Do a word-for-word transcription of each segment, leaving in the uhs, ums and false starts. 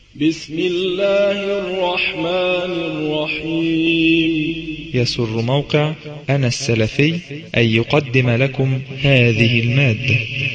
بسم الله الرحمن الرحيم. يسر موقع أنا السلفي أن يقدم لكم هذه المادة.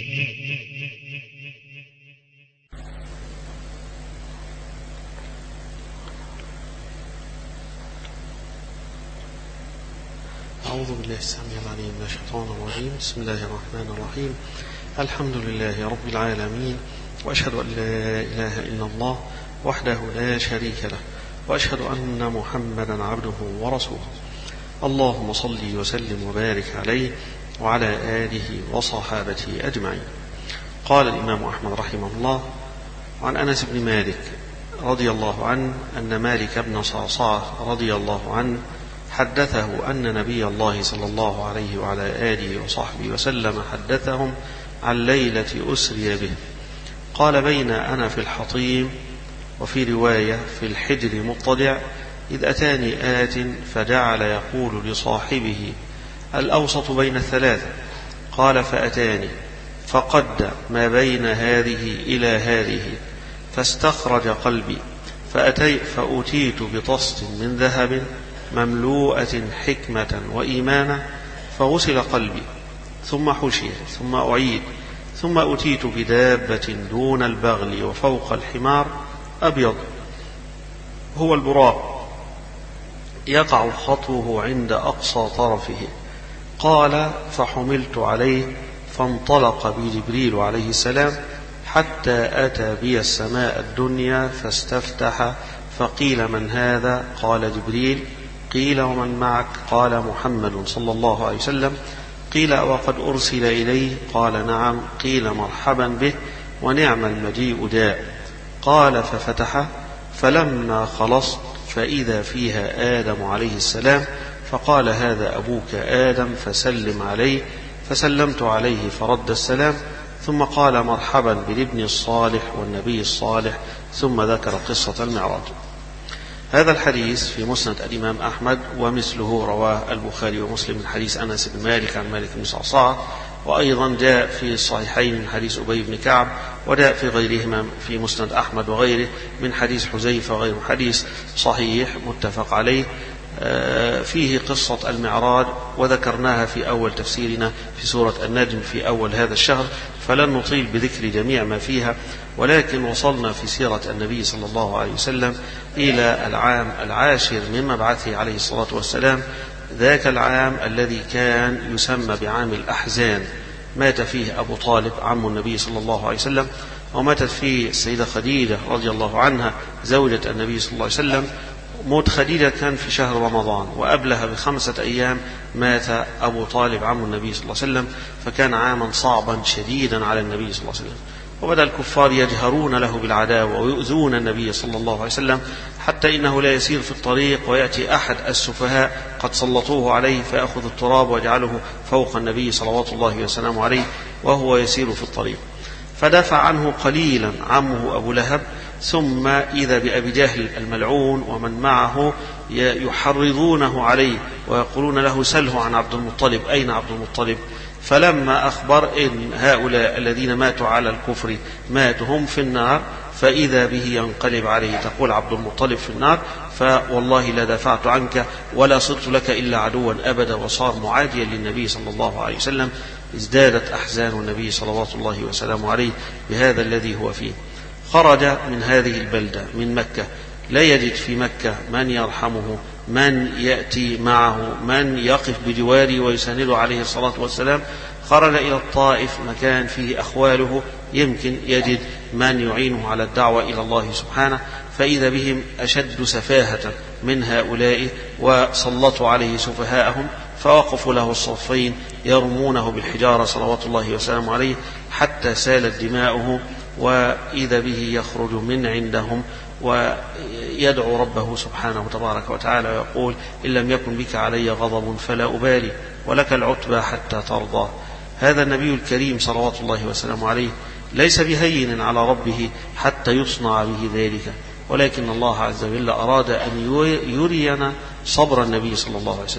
أعوذ بالله السميع العليم من الشيطان الرجيم. بسم الله الرحمن الرحيم. الحمد لله رب العالمين، وأشهد أن لا إله إلا الله وحده لا شريك له، وأشهد أن محمدا عبده ورسوله. اللهم صل وسلم وبارك عليه وعلى آله وصحابته أجمعين. قال الإمام أحمد رحمه الله عن أنس بن مالك رضي الله عنه أن مالك بن صعصعة رضي الله عنه حدثه أن نبي الله صلى الله عليه وعلى آله وصحبه وسلم حدثهم عن ليلة أسري به. قال: بين أنا في الحطيم، وفي رواية في الحجر مضطجع، إذ أتاني آت فجعل يقول لصاحبه: الأوسط بين الثلاثة. قال: فأتاني فقد ما بين هذه إلى هذه، فاستخرج قلبي، فأتي فأتيت بطست من ذهب مملوءة حكمة وإيمانا، فغسل قلبي، ثم حشي، ثم أعيد، ثم أتيت بدابة دون البغل وفوق الحمار أبيض هو البراق، يقع خطوه عند أقصى طرفه. قال: فحملت عليه، فانطلق بي جبريل عليه السلام حتى أتى بي السماء الدنيا، فاستفتح، فقيل: من هذا؟ قال: جبريل. قيل: ومن معك؟ قال: محمد صلى الله عليه وسلم. قيل: وقد أرسل إليه؟ قال: نعم. قيل: مرحبا به، ونعم المجيء داء. قال: ففتح، فلما خلصت فإذا فيها آدم عليه السلام، فقال: هذا أبوك آدم، فسلم عليه. فسلمت عليه فرد السلام، ثم قال: مرحبا بالابن الصالح والنبي الصالح، ثم ذكر قصة المعراج. هذا الحديث في مسند الإمام أحمد، ومثله رواه البخاري ومسلم من حديث أنس بن مالك عن مالك بن صعصعة، وأيضا جاء في الصحيحين من حديث أبي بن كعب، وجاء في غيرهما في مسند أحمد وغيره من حديث حذيفة، وغيره حديث صحيح متفق عليه فيه قصة المعراج، وذكرناها في أول تفسيرنا في سورة النجم في أول هذا الشهر، فلن نطيل بذكر جميع ما فيها، ولكن وصلنا في سيرة النبي صلى الله عليه وسلم إلى العام العاشر من مبعثه عليه الصلاة والسلام، ذاك العام الذي كان يسمى بعام الأحزان. مات فيه أبو طالب عم النبي صلى الله عليه وسلم، وماتت فيه السيدة خديجة رضي الله عنها زوجة النبي صلى الله عليه وسلم. موت خديجة كان في شهر رمضان، وقبلها بخمسة أيام مات أبو طالب عم النبي صلى الله عليه وسلم، فكان عاما صعبا شديدا على النبي صلى الله عليه وسلم. وبدأ الكفار يجهرون له بالعداوة ويؤذون النبي صلى الله عليه وسلم، حتى إنه لا يسير في الطريق ويأتي أحد السفهاء قد سلطوه عليه، فيأخذ التراب ويجعله فوق النبي صلوات الله وسلامه عليه وهو يسير في الطريق. فدافع عنه قليلا عمه أبو لهب، ثم إذا بأبي جهل الملعون ومن معه يحرضونه عليه ويقولون له: سله عن عبد المطلب، أين عبد المطلب؟ فلما أخبر إن هؤلاء الذين ماتوا على الكفر ماتوا هم في النار، فإذا به ينقلب عليه، تقول عبد المطلب في النار، فوالله لا دافعت عنك ولا صرت لك إلا عدوا أبدا، وصار معاديا للنبي صلى الله عليه وسلم. ازدادت أحزان النبي صلوات الله وسلامه عليه بهذا الذي هو فيه. خرج من هذه البلدة من مكة، لا يجد في مكة من يرحمه، من يأتي معه، من يقف بجواره ويسانده عليه الصلاة والسلام. خرج إلى الطائف، مكان فيه أخواله يمكن يجد من يعينه على الدعوة إلى الله سبحانه، فإذا بهم أشد سفاهة من هؤلاء، وسلطوا عليه سفهاءهم، فوقفوا له الصفين يرمونه بالحجارة صلوات الله وسلامه عليه حتى سالت دماؤه، وإذا به يخرج من عندهم ويدعو ربه سبحانه وتبارك وتعالى ويقول: إن لم يكن بك علي غضب فلا أبالي، ولك العتبى حتى ترضى. هذا النبي الكريم صلوات الله وسلامه عليه ليس بهين على ربه حتى يصنع به ذلك، ولكن الله عز وجل أراد أن يرينا صبر النبي صلى الله عليه وسلم.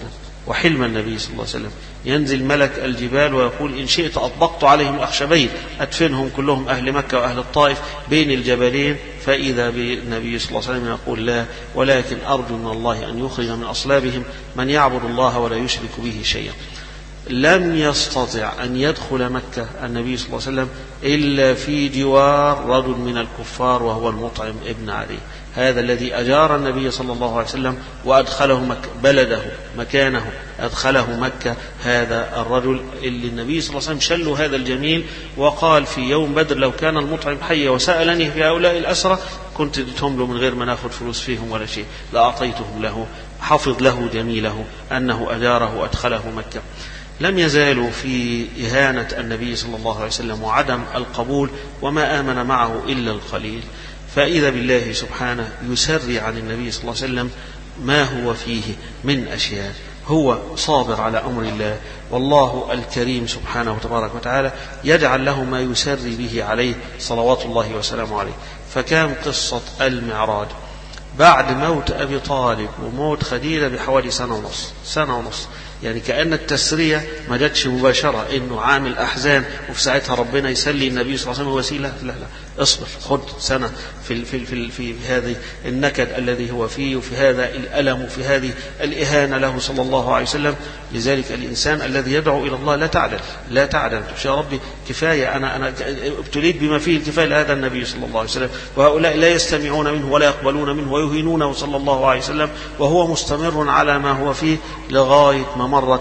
وحلم النبي صلى الله عليه وسلم. ينزل ملك الجبال ويقول إن شئت أطبقت عليهم أخشبين أدفنهم كلهم أهل مكة وأهل الطائف بين الجبلين، فإذا بالنبي صلى الله عليه وسلم يقول لا، ولكن أرجو من الله أن يخرج من أصلابهم من يعبد الله ولا يشرك به شيئا. لم يستطع أن يدخل مكة النبي صلى الله عليه وسلم إلا في جوار رجل من الكفار وهو المطعم ابن علي، هذا الذي أجار النبي صلى الله عليه وسلم وأدخله مكة، بلده مكانه أدخله مكة، هذا الرجل اللي النبي صلى الله عليه وسلم شل هذا الجميل وقال في يوم بدر لو كان المطعم حيا وسألني في هؤلاء الأسرى كنت اديتهم له من غير ما ناخذ فلوس فيهم ولا شيء، لأعطيتهم له. حفظ له جميله أنه أجاره وأدخله مكة. لم يزالوا في إهانة النبي صلى الله عليه وسلم وعدم القبول، وما آمن معه إلا القليل. فإذا بالله سبحانه يسري عن النبي صلى الله عليه وسلم ما هو فيه من أشياء. هو صابر على أمر الله، والله الكريم سبحانه وتبارك وتعالى يجعل له ما يسري به عليه صلوات الله وسلامه عليه. فكان قصة المعراج بعد موت أبي طالب وموت خديجة بحوالي سنة ونص سنة ونص يعني كأن التسرية ما جاتش مباشرة إنه عامل أحزان وفي ساعتها ربنا يسلي النبي صلى الله عليه وسلم وسيلة، لا لا، اصبر، خد سنة في في في في هذه النكد الذي هو فيه، وفي هذا الألم، وفي هذه الإهانة له صلى الله عليه وسلم. لذلك الإنسان الذي يدعو إلى الله لا تعدل لا تعدل يا ربي كفاية، أنا أنا ابتليت بما فيه الكفاية لهذا النبي صلى الله عليه وسلم، وهؤلاء لا يستمعون منه ولا يقبلون منه ويهينونه صلى الله عليه وسلم، وهو مستمر على ما هو فيه لغاية ما مرت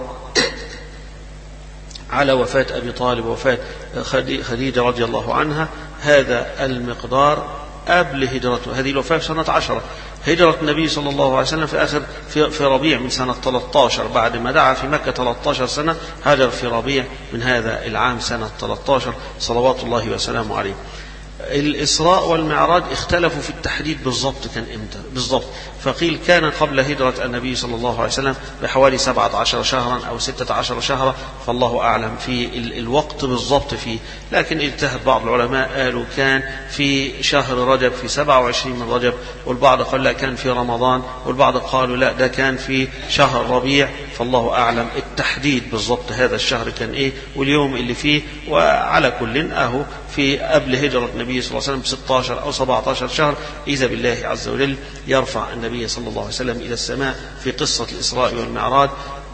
على وفاة أبي طالب ووفاة خديجة رضي الله عنها. هذا المقدار قبل هجرته، هذه الوفاة في سنة عشرة، هجرة النبي صلى الله عليه وسلم في آخر في, في ربيع من سنة ثلاثة عشر، بعد ما دعا في مكة ثلاثة عشر سنة هاجر في ربيع من هذا العام سنة ثلاثة عشر صلوات الله وسلامه عليه. الإسراء والمعراج اختلفوا في التحديد بالضبط كان إمتى بالضبط، فقيل كان قبل هجرة النبي صلى الله عليه وسلم بحوالي سبعة عشر شهرا أو ستة عشر شهرا، فالله أعلم في الوقت بالضبط فيه، لكن اجتهد بعض العلماء قالوا كان في شهر رجب في سبعة وعشرين من رجب، والبعض قال لا كان في رمضان، والبعض قالوا لا ده كان في شهر ربيع، فالله أعلم التحديد بالضبط هذا الشهر كان إيه واليوم اللي فيه. وعلى كل أهو في قبل هجرة النبي صلى الله عليه وسلم بستة عشر أو سبعة عشر شهر إذا بالله عز وجل يرفع النبي صلى الله عليه وسلم إلى السماء في قصة الإسراء والمعراج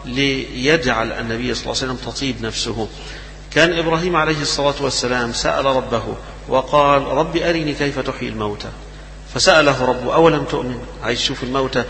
ليجعل النبي صلى الله عليه وسلم تطيب نفسه. كان إبراهيم عليه الصلاة والسلام سأل ربه وقال رب أرني كيف تحيي الموتى، فسأله ربه أولم تؤمن، عايز تشوف الموتى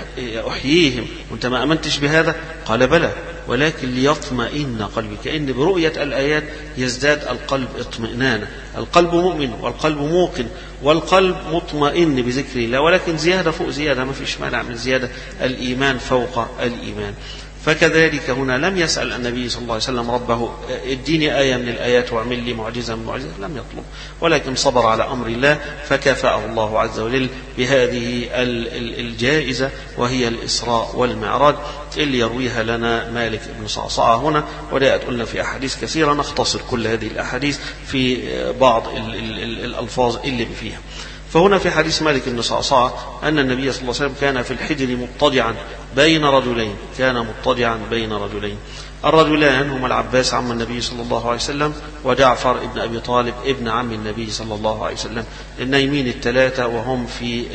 أحييهم وأنت ما أمنتش بهذا؟ قال بلى ولكن ليطمئن قلبي، كأن برؤية الآيات يزداد القلب اطمئنانا. القلب مؤمن والقلب موقن والقلب مطمئن بذكر الله، ولكن زيادة فوق زيادة، ما فيش مانع من زيادة الإيمان فوق الإيمان. فكذلك هنا لم يسأل النبي صلى الله عليه وسلم ربه اديني آية من الآيات واعمل لي معجزة من المعجزات، لم يطلب، ولكن صبر على أمر الله فكافأه الله عز وجل بهذه الجائزة وهي الإسراء والمعراج اللي يرويها لنا مالك بن صعصعة هنا، وجاءت قلنا في أحاديث كثيرة، نختصر كل هذه الأحاديث في بعض الألفاظ اللي فيها. فهنا في حديث مالك بن صعصعة أن النبي صلى الله عليه وسلم كان في الحجر مضطجعا بين رجلين، كان مضطجعا بين رجلين، الرجلان هما العباس عم النبي صلى الله عليه وسلم وجعفر ابن أبي طالب ابن عم النبي صلى الله عليه وسلم، النايمين الثلاثة وهم في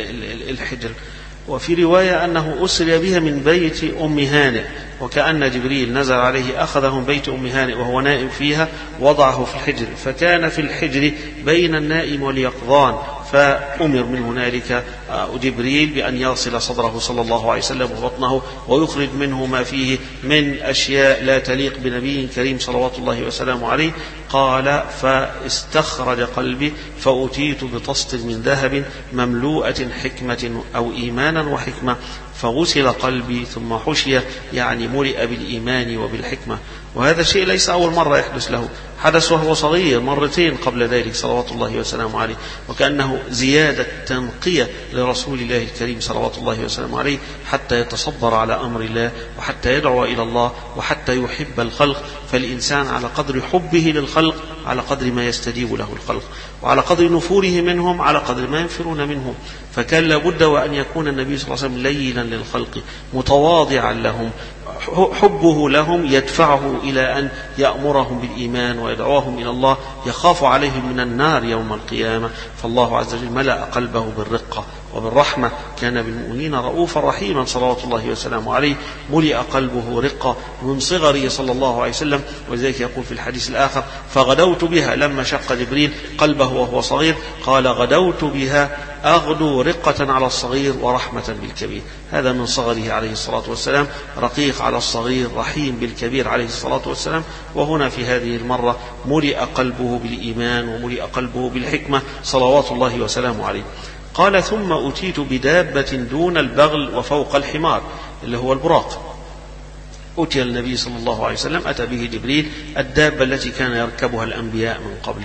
الحجر. وفي رواية أنه أسري بها من بيت أم هانئ، وكأن جبريل نزل عليه أخذه من بيت أم هانئ وهو نائم فيها وضعه في الحجر، فكان في الحجر بين النائم واليقظان، فأمر من هنالك جبريل بأن يصل صدره صلى الله عليه وسلم وبطنه ويخرج منه ما فيه من أشياء لا تليق بنبي كريم صلوات الله وسلامه عليه. قال فاستخرج قلبي فأتيت بطست من ذهب مملوءة حكمة أو إيمانا وحكمة، فغسل قلبي ثم حشي، يعني ملئ بالإيمان وبالحكمة. وهذا شيء ليس أول مرة يحدث له، حدث وهو صغير مرتين قبل ذلك صلوات الله وسلامه عليه، وكأنه زيادة تنقية لرسول الله الكريم صلوات الله وسلامه عليه حتى يتصبر على أمر الله وحتى يدعو إلى الله وحتى يحب الخلق. فالإنسان على قدر حبه للخلق على قدر ما يستجيب له الخلق، وعلى قدر نفوره منهم على قدر ما ينفرون منهم. فكان لابد وأن يكون النبي صلى الله عليه وسلم لينا للخلق متواضعا لهم حبه لهم يدفعه إلى أن يأمرهم بالإيمان ويدعوهم إلى الله، يخاف عليهم من النار يوم القيامة، فالله عز وجل ملأ قلبه بالرقة وبالرحمة، كان بالمؤمنين رؤوفا رحيما صلوات الله وسلامه عليه، ملئ قلبه رقة من صغره صلى الله عليه وسلم. ولذلك يقول في الحديث الآخر: فغدوت بها، لما شق جبريل قلبه وهو صغير قال: غدوت بها أغدو رقة على الصغير ورحمة بالكبير. هذا من صغره عليه الصلاة والسلام، رقيق على الصغير، رحيم بالكبير عليه الصلاة والسلام. وهنا في هذه المرة ملئ قلبه بالإيمان وملئ قلبه بالحكمة صلوات الله وسلامه عليه. قال: ثم أتيت بدابة دون البغل وفوق الحمار، اللي هو البراق. أتي النبي صلى الله عليه وسلم، أتى به جبريل الدابة التي كان يركبها الأنبياء من قبل،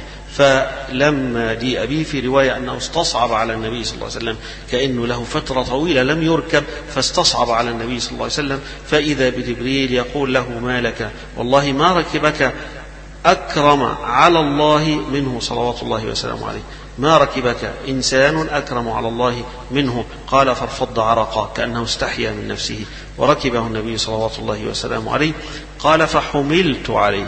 فلما جيء به في رواية أنه استصعب على النبي صلى الله عليه وسلم، كأنه له فترة طويلة لم يركب فاستصعب على النبي صلى الله عليه وسلم، فإذا بجبريل يقول له: ما لك؟ والله ما ركبك أكرم على الله منه صلوات الله وسلامه عليه، ما ركبك إنسان أكرم على الله منه. قال: فارفض عرقا، كأنه استحيا من نفسه، وركبه النبي صلوات الله وسلامه عليه. قال: فحملت عليه.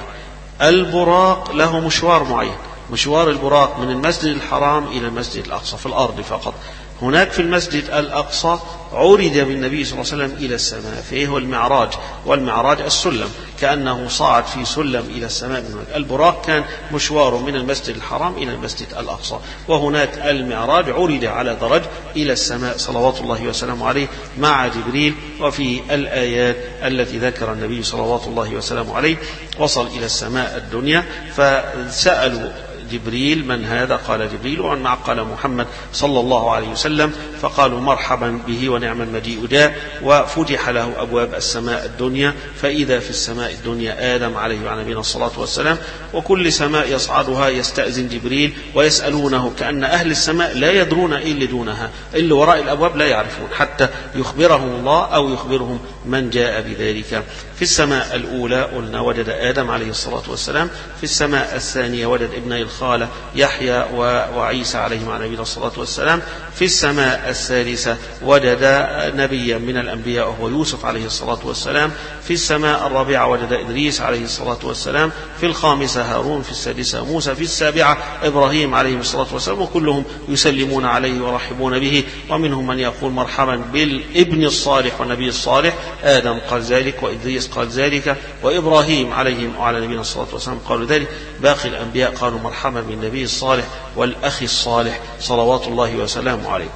البراق له مشوار معين، مشوار البراق من المسجد الحرام إلى المسجد الأقصى في الأرض فقط. هناك في المسجد الأقصى عرج بالنبي صلى الله عليه وسلم إلى السماء، فيه هو المعراج، والمعراج السلم، كأنه صعد في سلم إلى السماء. من هناك البراق كان مشواره من المسجد الحرام إلى المسجد الأقصى، وهناك المعراج عرج على درج إلى السماء صلوات الله وسلامه عليه مع جبريل. وفي الآيات التي ذكر النبي صلوات الله وسلامه عليه وصل إلى السماء الدنيا، فسألوا جبريل: من هذا؟ قال: جبريل. ومن معه؟ قال: محمد صلى الله عليه وسلم. فقالوا: مرحبا به ونعم المجيء جاء. وفتح له أبواب السماء الدنيا، فإذا في السماء الدنيا آدم عليه وعلى نبينا الصلاة والسلام، وكل سماء يصعدها يستأذن جبريل ويسألونه، كأن أهل السماء لا يدرون إيه اللي دونها، اللي وراء الأبواب لا يعرفون، حتى يخبرهم الله أو يخبرهم من جاء بذلك. في السماء الأولى قلنا وجد آدم عليه الصلاة والسلام، في السماء الثانية وجد ابني الخالة يحيى وعيسى عليهم وعلى نبينا الصلاة والسلام، في السماء الثالثة وجد نبيا من الأنبياء وهو يوسف عليه الصلاة والسلام، في السماء الرابعة وجد إدريس عليه الصلاة والسلام، في الخامسة هارون، في السادسة موسى، في السابعة إبراهيم عليه الصلاة والسلام، وكلهم يسلمون عليه ويرحبون به. ومنهم من يقول: مرحبا بالابن الصالح والنبي الصالح. آدم قال ذلك، وإدريس قال ذلك، وإبراهيم عليهم وعلى نبينا الصلاة والسلام قالوا ذلك. باقي الأنبياء قالوا: مرحبا بالنبي الصالح والأخ الصالح صلوات الله وسلامه عليه.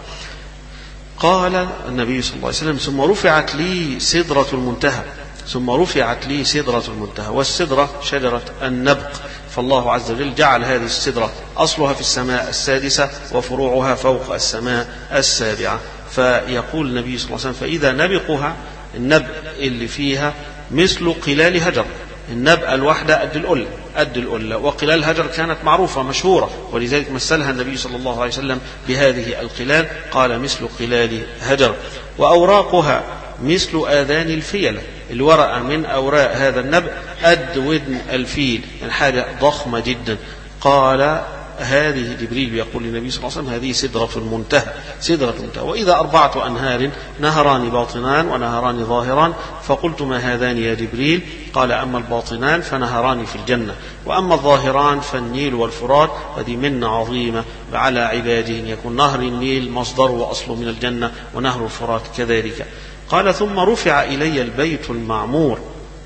قال النبي صلى الله عليه وسلم: ثم رفعت لي سدرة المنتهى، ثم رفعت لي سدرة المنتهى. والسدرة شجرة النبق، فالله عز وجل جعل هذه السدرة أصلها في السماء السادسة وفروعها فوق السماء السابعة. فيقول النبي صلى الله عليه وسلم: فإذا نبقها، النبق اللي فيها مثل قلال هجر، النبقة الواحدة قد القلة قد القلة وقلال هجر كانت معروفة مشهورة، ولذلك مثلها النبي صلى الله عليه وسلم بهذه القلال، قال: مثل قلال هجر. وأوراقها مثل آذان الفيلة، الورقة من أوراق هذا النبق قد ودن الفيل، يعني حاجة ضخمة جدا. قال: هذه جبريل يقول للنبي صلى الله عليه وسلم: هذه سدرة المنتهى، سدرة المنتهى. وإذا أربعة أنهار، نهران باطنان ونهران ظاهران. فقلت: ما هذان يا جبريل؟ قال: أما الباطنان فنهران في الجنة، وأما الظاهران فالنيل والفرات. هذه منة عظيمة على عباده أن يكون نهر النيل مصدر وأصله من الجنة، ونهر الفرات كذلك. قال: ثم رفع إلي البيت المعمور،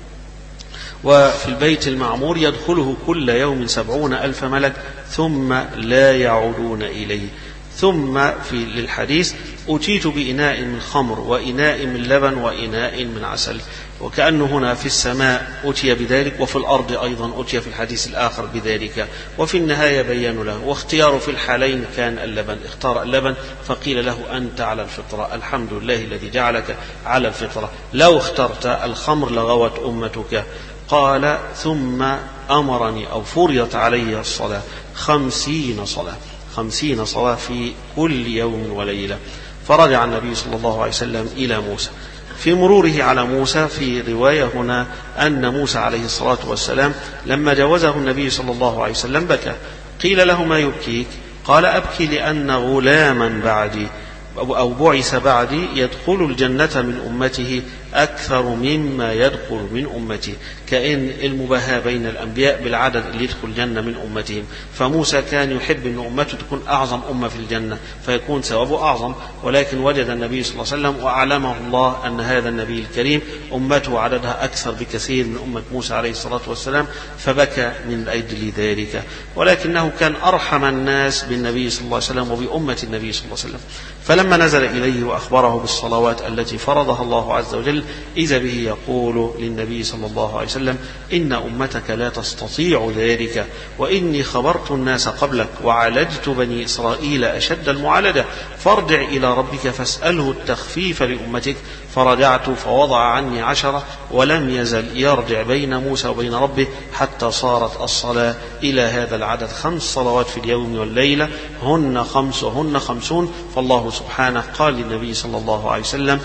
وفي البيت المعمور يدخله كل يوم سبعون ألف ملك ثم لا يعودون إليه. ثم في للحديث: أتيت بإناء من خمر وإناء من لبن وإناء من عسل. وكأنه هنا في السماء أتي بذلك، وفي الأرض أيضا أتي في الحديث الآخر بذلك. وفي النهاية بيّن له، واختياره في الحالين كان اللبن، اختار اللبن، فقيل له: أنت على الفطرة، الحمد لله الذي جعلك على الفطرة، لو اخترت الخمر لغوت أمتك. قال: ثم أمرني أو فرضت علي الصلاة، خمسين صلاة، خمسين صلاة في كل يوم وليلة. فرجع النبي صلى الله عليه وسلم إلى موسى. في مروره على موسى في رواية هنا أن موسى عليه الصلاة والسلام لما جاوزه النبي صلى الله عليه وسلم بكى. قيل له: ما يبكيك؟ قال: أبكي لأن غلاما بعدي أو بعث بعدي يدخل الجنة من أمته أكثر مما يدخل من أمته، كأن المباهاة بين الأنبياء بالعدد اللي يدخل الجنة من أمتهم. فموسى كان يحب أن أمته تكون أعظم أمة في الجنة فيكون ثوابه أعظم، ولكن وجد النبي صلى الله عليه وسلم وأعلمه الله أن هذا النبي الكريم أمته عددها أكثر بكثير من أمة موسى عليه الصلاة والسلام، فبكى من أجل ذلك. ولكنه كان أرحم الناس بالنبي صلى الله عليه وسلم وبأمة النبي صلى الله عليه وسلم. فلما نزل إليه وأخبره بالصلوات التي فرضها الله عز وجل إذا به يقول للنبي صلى الله عليه وسلم: إن أمتك لا تستطيع ذلك، وإني خبرت الناس قبلك وعالجت بني إسرائيل أشد المعالجة، فارجع إلى ربك فاسأله التخفيف لأمتك. فرجعت فوضع عني عشرة، ولم يزل يرجع بين موسى وبين ربه حتى صارت الصلاة إلى هذا العدد، خمس صلوات في اليوم والليلة، هن خمس وهن خمسون. فالله سبحانه قال للنبي صلى الله عليه وسلم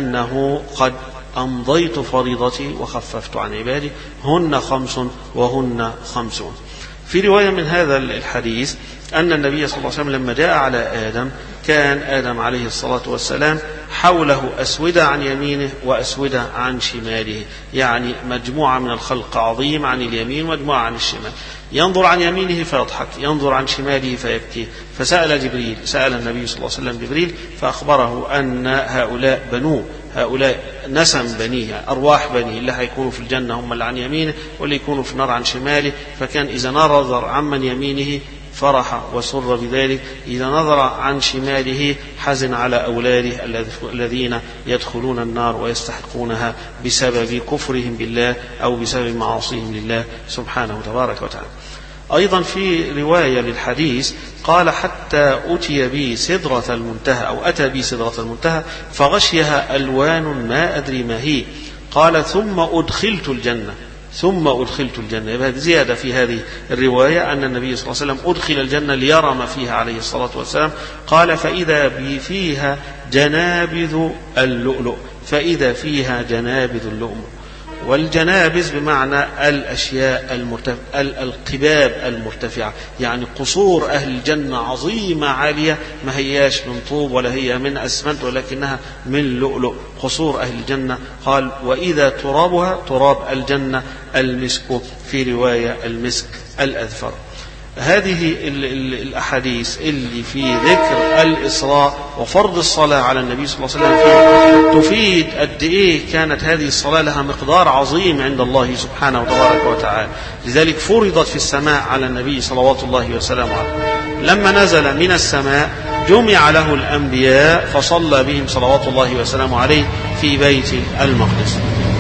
أنه قد أمضيت فريضتي وخففت عن عبادي، هن خمس وهن خمسون. في رواية من هذا الحديث أن النبي صلى الله عليه وسلم لما جاء على آدم كان آدم عليه الصلاة والسلام حوله أسودة عن يمينه وأسودة عن شماله، يعني مجموعة من الخلق عظيم عن اليمين ومجموعة عن الشمال. ينظر عن يمينه فيضحك، ينظر عن شماله فيبكي. فسأل جبريل، سأل النبي صلى الله عليه وسلم جبريل فأخبره أن هؤلاء بنوه، هؤلاء نسم بنيه، أرواح بنيه، اللي هيكونوا في الجنة هم اللي عن يمينه واللي يكونوا في النار عن شماله. فكان إذا نظر عمن يمينه فرح وسر بذلك، إذا نظر عن شماله حزن على أولاده الذين يدخلون النار ويستحقونها بسبب كفرهم بالله أو بسبب معاصيهم لله سبحانه تبارك وتعالى. أيضا في رواية للحديث قال: حتى أتي بي سدرة المنتهى، أو أتى بي سدرة المنتهى فغشيها ألوان ما أدري ما هي. قال: ثم أدخلت الجنة، ثم أدخلت الجنة. يبقى زيادة في هذه الرواية أن النبي صلى الله عليه وسلم أدخل الجنة ليرى ما فيها عليه الصلاة والسلام. قال: فإذا بي فيها جنابذ اللؤلؤ، فإذا فيها جنابذ اللؤلؤ. والجنابذ بمعنى الأشياء المرتفعة، القباب المرتفعة، يعني قصور أهل الجنة عظيمة عالية، ما هياش من طوب ولا هي من أسمنت ولكنها من لؤلؤ، قصور أهل الجنة. قال: وإذا ترابها تراب الجنة المسك، في رواية المسك الأذفر. هذه الأحاديث اللي في ذكر الإسراء وفرض الصلاة على النبي صلى الله عليه وسلم فيه تفيد قد إيه كانت هذه الصلاة لها مقدار عظيم عند الله سبحانه وتبارك وتعالى. لذلك فرضت في السماء على النبي صلوات الله وسلامه عليه. لما نزل من السماء جمع له الأنبياء فصلى بهم صلوات الله وسلامه عليه في بيت المقدس.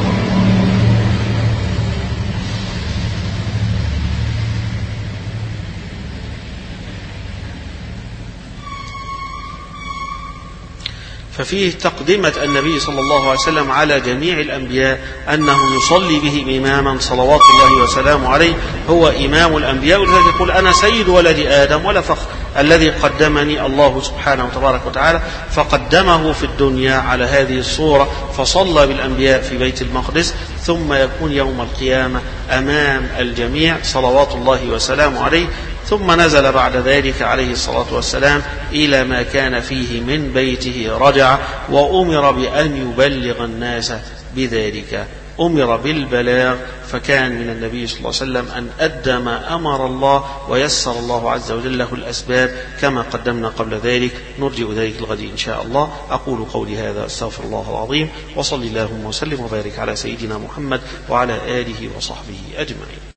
ففيه تقدمة النبي صلى الله عليه وسلم على جميع الأنبياء أنه يصلي به إماما صلوات الله وسلامه عليه، هو إمام الأنبياء. ولذلك يقول: أنا سيد ولد آدم ولا فخر، الذي قدمني الله سبحانه وتبارك وتعالى فقدمه في الدنيا على هذه الصورة، فصلى بالأنبياء في بيت المقدس، ثم يكون يوم القيامة أمام الجميع صلوات الله وسلامه عليه. ثم نزل بعد ذلك عليه الصلاة والسلام إلى ما كان فيه من بيته رجع، وأمر بأن يبلغ الناس بذلك، أمر بالبلاغ. فكان من النبي صلى الله عليه وسلم أن أدى ما أمر الله، ويسر الله عز وجل له الأسباب كما قدمنا قبل ذلك. نرجع ذلك الغد إن شاء الله. أقول قولي هذا، أستغفر الله العظيم، وصلي اللهم وسلم وبارك على سيدنا محمد وعلى آله وصحبه أجمعين.